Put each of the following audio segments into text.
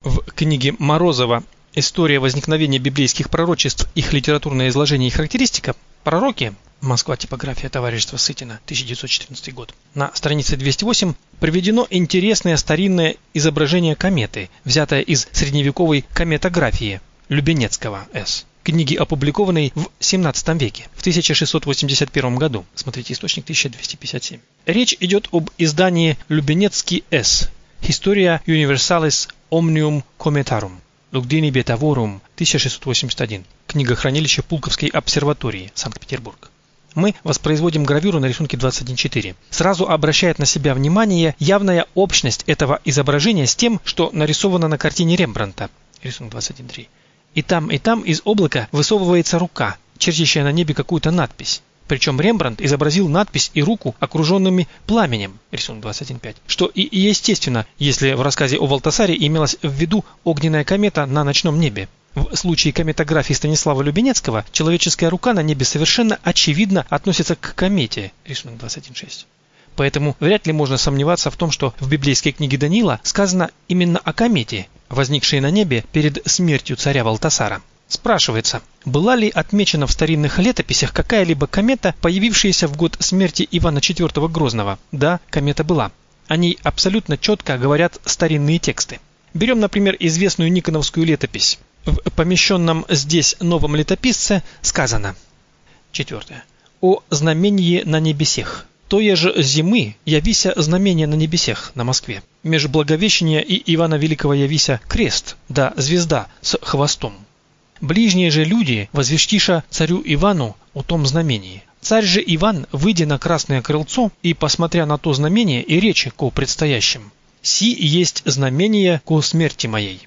В книге Морозова «История возникновения библейских пророчеств, их литературное изложение и характеристика. Пророки. Москва. Типография. Товарищества Сытина. 1914 год». На странице 208 приведено интересное старинное изображение кометы, взятое из средневековой кометографии Любенецкого С. Книги, опубликованной в 17 веке, в 1681 году. Смотрите источник 1257. Речь идет об издании Любенецкий С. Historia Universalis Omnium Cometarum. Lugdini Betavorum, 1681. Книгохранилище Пулковской обсерватории, Санкт-Петербург. Мы воспроизводим гравюру на рисунке 21.4. Сразу обращает на себя внимание явная общность этого изображения с тем, что нарисовано на картине Рембрандта, рисунок 21.3. И там из облака высовывается рука, чертящая на небе какую-то надпись. Причем Рембрандт изобразил надпись и руку окруженными пламенем, рисунок 21.5, что и естественно, если в рассказе о Валтасаре имелась в виду огненная комета на ночном небе. В случае кометографии Станислава Любенецкого человеческая рука на небе совершенно очевидно относится к комете, рисунок 21.6. Поэтому вряд ли можно сомневаться в том, что в библейской книге Даниила сказано именно о комете, возникшей на небе перед смертью царя Валтасара. Спрашивается, была ли отмечена в старинных летописях какая-либо комета, появившаяся в год смерти Ивана IV Грозного? Да, комета была. О ней абсолютно четко говорят старинные тексты. Берем, например, известную Никоновскую летопись. В помещенном здесь новом летописце сказано. 4. О знамении на небесех. Тое же зимы явися знамение на небесех на Москве. Меж Благовещения и Ивана Великого явися крест, да звезда с хвостом. Ближние же люди возвестиша царю Ивану о том знамении. Царь же Иван, выйдя на красное крыльцо и посмотря на то знамение и речи ко предстоящим. Си есть знамение ко смерти моей.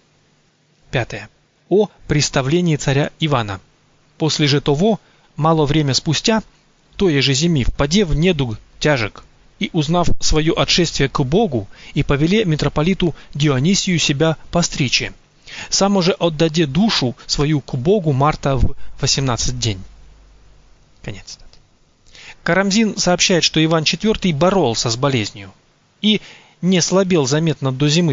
5. О представлении царя Ивана. После же того, мало время спустя, тое же зими впаде в недуг тяжек, и узнав свое отшествие к Богу, и повеле митрополиту Дионисию себя постричи. Сам уже отдаде душу свою к Богу марта в 18 день. Конец. Карамзин сообщает, что Иван IV боролся с болезнью и не слабел заметно до зимы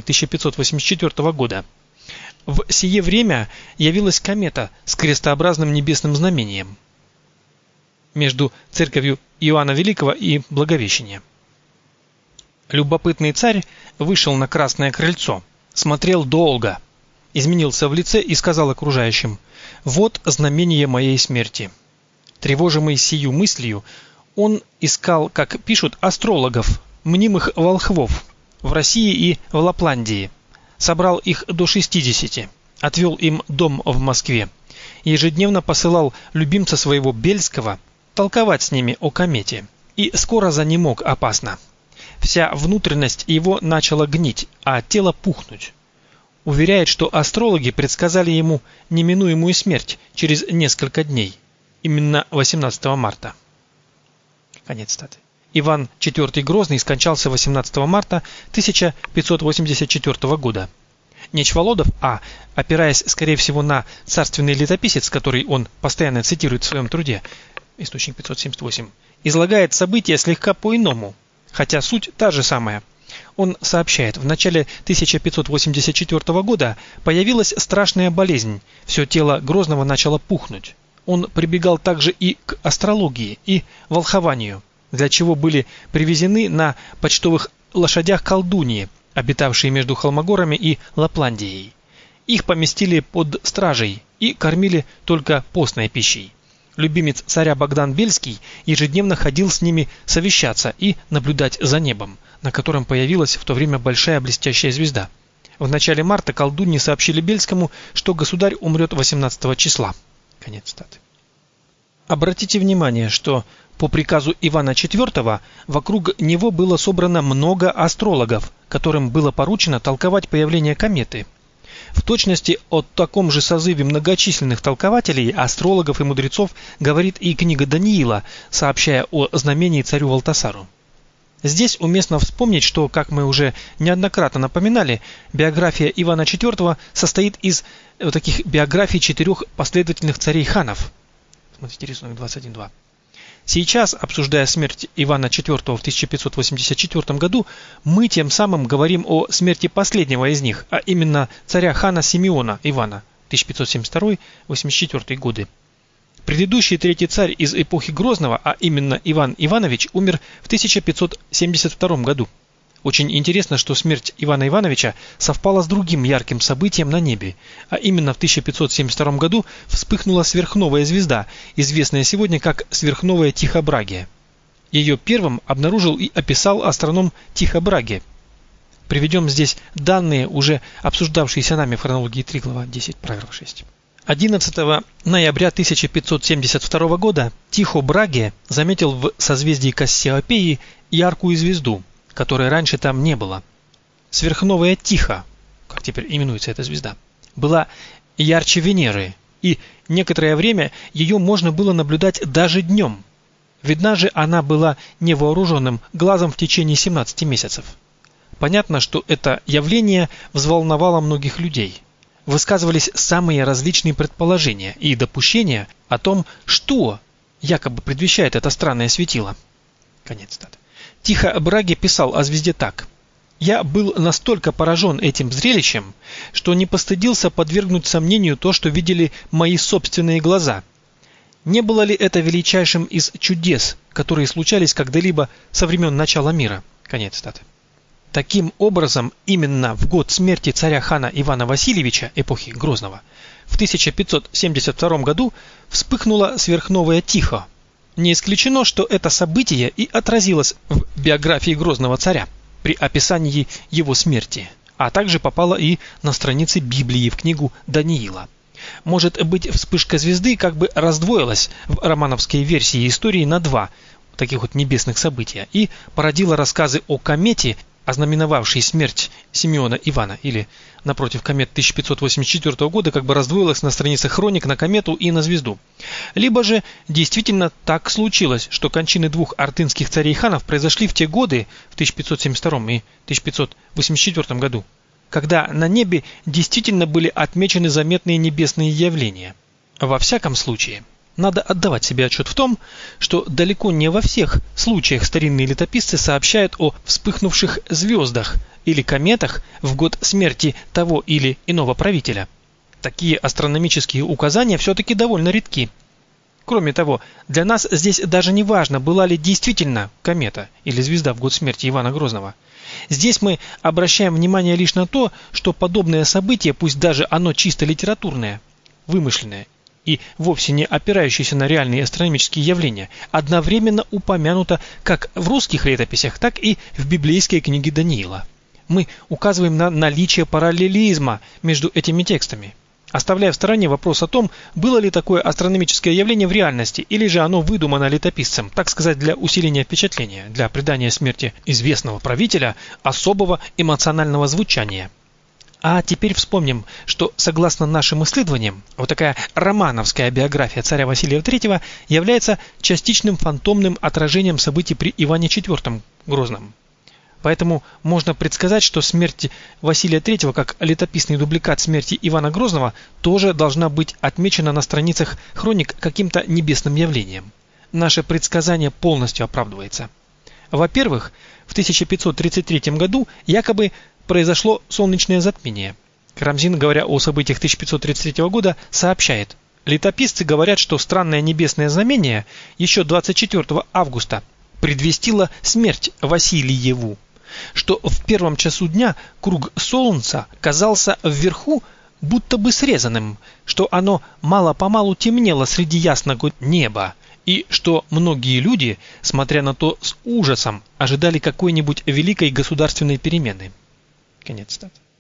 1584 года. В сие время явилась комета с крестообразным небесным знамением между церковью Иоанна Великого и Благовещения. Любопытный царь вышел на красное крыльцо, смотрел долго, изменился в лице и сказал окружающим: «Вот знамение моей смерти». Тревожимый сию мыслью, он искал, как пишут, астрологов, мнимых волхвов в России и в Лапландии. Собрал их до 60, отвел им дом в Москве. Ежедневно посылал любимца своего Бельского толковать с ними о комете. И скоро занемог опасно. Вся внутренность его начала гнить, а тело пухнуть. Уверяет, что астрологи предсказали ему неминуемую смерть через несколько дней, именно 18 марта. Конец цитаты. Иван IV Грозный скончался 18 марта 1584 года. Нечволодов, опираясь, скорее всего, на царственный летописец, который он постоянно цитирует в своем труде, источник 578, излагает события слегка по-иному, хотя суть та же самая. Он сообщает, в начале 1584 года появилась страшная болезнь, все тело Грозного начало пухнуть. Он прибегал также и к астрологии, и волхованию, для чего были привезены на почтовых лошадях колдуньи, обитавшие между Холмогорами и Лапландией. Их поместили под стражей и кормили только постной пищей. Любимец царя Богдан Бельский ежедневно ходил с ними совещаться и наблюдать за небом, на котором появилась в то время большая блестящая звезда. В начале марта колдуньи сообщили Бельскому, что государь умрет 18 числа. Конец цитаты. Обратите внимание, что по приказу Ивана IV вокруг него было собрано много астрологов, которым было поручено толковать появление кометы. В точности о таком же созыве многочисленных толкователей, астрологов и мудрецов говорит и книга Даниила, сообщая о знамении царю Валтасару. Здесь уместно вспомнить, что, как мы уже неоднократно напоминали, биография Ивана IV состоит из таких биографий 4 последовательных царей-ханов. Смотрите рисунок 21.2. Сейчас, обсуждая смерть Ивана IV в 1584 году, мы тем самым говорим о смерти последнего из них, а именно царя-хана Симеона Ивана 1572-84 годы. Предыдущий третий царь из эпохи Грозного, а именно Иван Иванович, умер в 1572 году. Очень интересно, что смерть Ивана Ивановича совпала с другим ярким событием на небе, а именно в 1572 году вспыхнула сверхновая звезда, известная сегодня как сверхновая Тихо Браге. Ее первым обнаружил и описал астроном Тихо Браге. Приведем здесь данные, уже обсуждавшиеся нами в хронологии Триглава 10, параграф 6. 11 ноября 1572 года Тихо Браге заметил в созвездии Кассиопеи яркую звезду, которой раньше там не было. Сверхновая Тихо, как теперь именуется эта звезда, была ярче Венеры, и некоторое время ее можно было наблюдать даже днем. Видна же она была невооруженным глазом в течение 17 месяцев. Понятно, что это явление взволновало многих людей. Высказывались самые различные предположения и допущения о том, что якобы предвещает это странное светило. Конец цитаты. Тихо Браге писал о звезде так: «Я был настолько поражен этим зрелищем, что не постыдился подвергнуть сомнению то, что видели мои собственные глаза. Не было ли это величайшим из чудес, которые случались когда-либо со времен начала мира?» Конец цитаты. Таким образом, именно в год смерти царя-хана Ивана Васильевича эпохи Грозного в 1572 году вспыхнула сверхновая Тихо. Не исключено, что это событие и отразилось в биографии Грозного царя при описании его смерти, а также попало и на страницы Библии в книгу Даниила. Может быть, вспышка звезды как бы раздвоилась в романовской версии истории на два таких вот небесных события и породила рассказы о комете, ознаменовавшей смерть Симеона Ивана, или, напротив, комет 1584 года как бы раздвоилась на страницах хроник на комету и на звезду. Либо же действительно так случилось, что кончины двух артынских царей-ханов произошли в те годы, в 1572 и 1584 году, когда на небе действительно были отмечены заметные небесные явления. Во всяком случае, надо отдавать себе отчет в том, что далеко не во всех случаях старинные летописцы сообщают о вспыхнувших звездах или кометах в год смерти того или иного правителя. Такие астрономические указания все-таки довольно редки. Кроме того, для нас здесь даже не важно, была ли действительно комета или звезда в год смерти Ивана Грозного. Здесь мы обращаем внимание лишь на то, что подобное событие, пусть даже оно чисто литературное, вымышленное, и вовсе не опирающиеся на реальные астрономические явления, одновременно упомянуто как в русских летописях, так и в библейской книге Даниила. Мы указываем на наличие параллелизма между этими текстами, оставляя в стороне вопрос о том, было ли такое астрономическое явление в реальности, или же оно выдумано летописцем, так сказать, для усиления впечатления, для придания смерти известного правителя особого эмоционального звучания. А теперь вспомним, что согласно нашим исследованиям, вот такая романовская биография царя Василия III является частичным фантомным отражением событий при Иване IV Грозном. Поэтому можно предсказать, что смерть Василия III как летописный дубликат смерти Ивана Грозного тоже должна быть отмечена на страницах хроник каким-то небесным явлением. Наше предсказание полностью оправдывается. Во-первых, в 1533 году якобы произошло солнечное затмение. Карамзин, говоря о событиях 1533 года, сообщает: летописцы говорят, что странное небесное знамение еще 24 августа предвестило смерть Васильеву, что в первом часу дня круг солнца казался вверху будто бы срезанным, что оно мало-помалу темнело среди ясного неба, и что многие люди, смотря на то с ужасом, ожидали какой-нибудь великой государственной перемены. Конец цитаты.